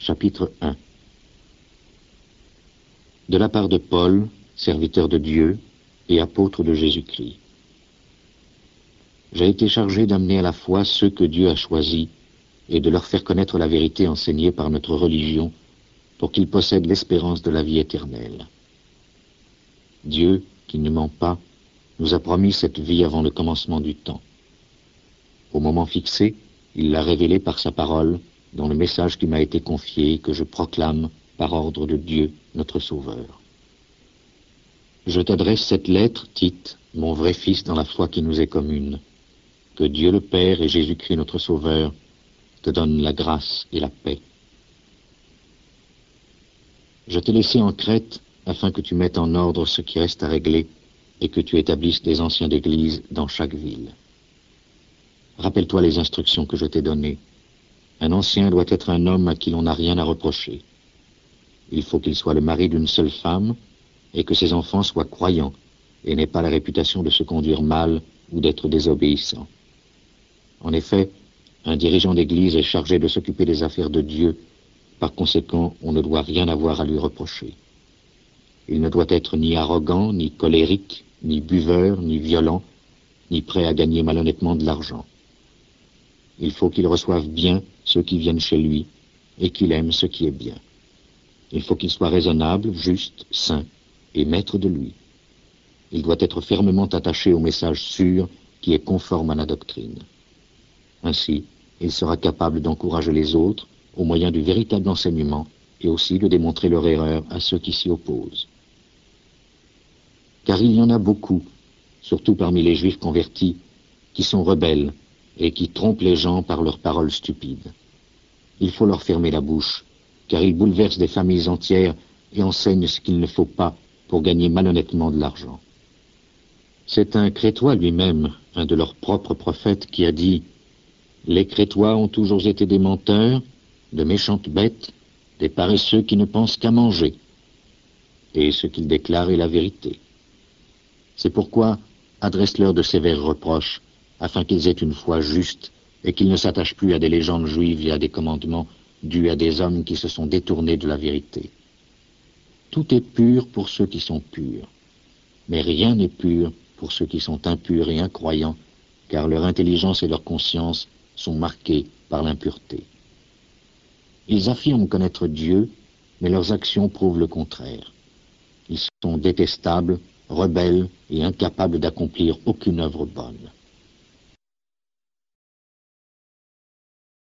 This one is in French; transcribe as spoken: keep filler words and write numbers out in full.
Chapitre un. De la part de Paul, serviteur de Dieu et apôtre de Jésus-Christ. J'ai été chargé d'amener à la foi ceux que Dieu a choisis et de leur faire connaître la vérité enseignée par notre religion pour qu'ils possèdent l'espérance de la vie éternelle. Dieu, qui ne ment pas, nous a promis cette vie avant le commencement du temps. Au moment fixé, il l'a révélée par sa parole dans le message qui m'a été confié et que je proclame par ordre de Dieu, notre Sauveur. Je t'adresse cette lettre, Tite, mon vrai fils dans la foi qui nous est commune. Que Dieu le Père et Jésus-Christ notre Sauveur te donnent la grâce et la paix. Je t'ai laissé en Crète afin que tu mettes en ordre ce qui reste à régler et que tu établisses des anciens d'église dans chaque ville. Rappelle-toi les instructions que je t'ai données. Un ancien doit être un homme à qui l'on n'a rien à reprocher. Il faut qu'il soit le mari d'une seule femme et que ses enfants soient croyants et n'aient pas la réputation de se conduire mal ou d'être désobéissants. En effet, un dirigeant d'église est chargé de s'occuper des affaires de Dieu. Par conséquent, on ne doit rien avoir à lui reprocher. Il ne doit être ni arrogant, ni colérique, ni buveur, ni violent, ni prêt à gagner malhonnêtement de l'argent. Il faut qu'il reçoive bien ceux qui viennent chez lui et qu'il aime ce qui est bien. Il faut qu'il soit raisonnable, juste, saint et maître de lui. Il doit être fermement attaché au message sûr qui est conforme à la doctrine. Ainsi, il sera capable d'encourager les autres au moyen du véritable enseignement et aussi de démontrer leur erreur à ceux qui s'y opposent. Car il y en a beaucoup, surtout parmi les Juifs convertis, qui sont rebelles et qui trompent les gens par leurs paroles stupides. Il faut leur fermer la bouche, car ils bouleversent des familles entières et enseignent ce qu'il ne faut pas pour gagner malhonnêtement de l'argent. C'est un Crétois lui-même, un de leurs propres prophètes, qui a dit « Les Crétois ont toujours été des menteurs, de méchantes bêtes, des paresseux qui ne pensent qu'à manger. » Et ce qu'il déclare est la vérité. C'est pourquoi adresse-leur de sévères reproches, afin qu'ils aient une foi juste et qu'ils ne s'attachent plus à des légendes juives et à des commandements dus à des hommes qui se sont détournés de la vérité. Tout est pur pour ceux qui sont purs, mais rien n'est pur pour ceux qui sont impurs et incroyants, car leur intelligence et leur conscience sont marquées par l'impureté. Ils affirment connaître Dieu, mais leurs actions prouvent le contraire. Ils sont détestables, rebelles et incapables d'accomplir aucune œuvre bonne.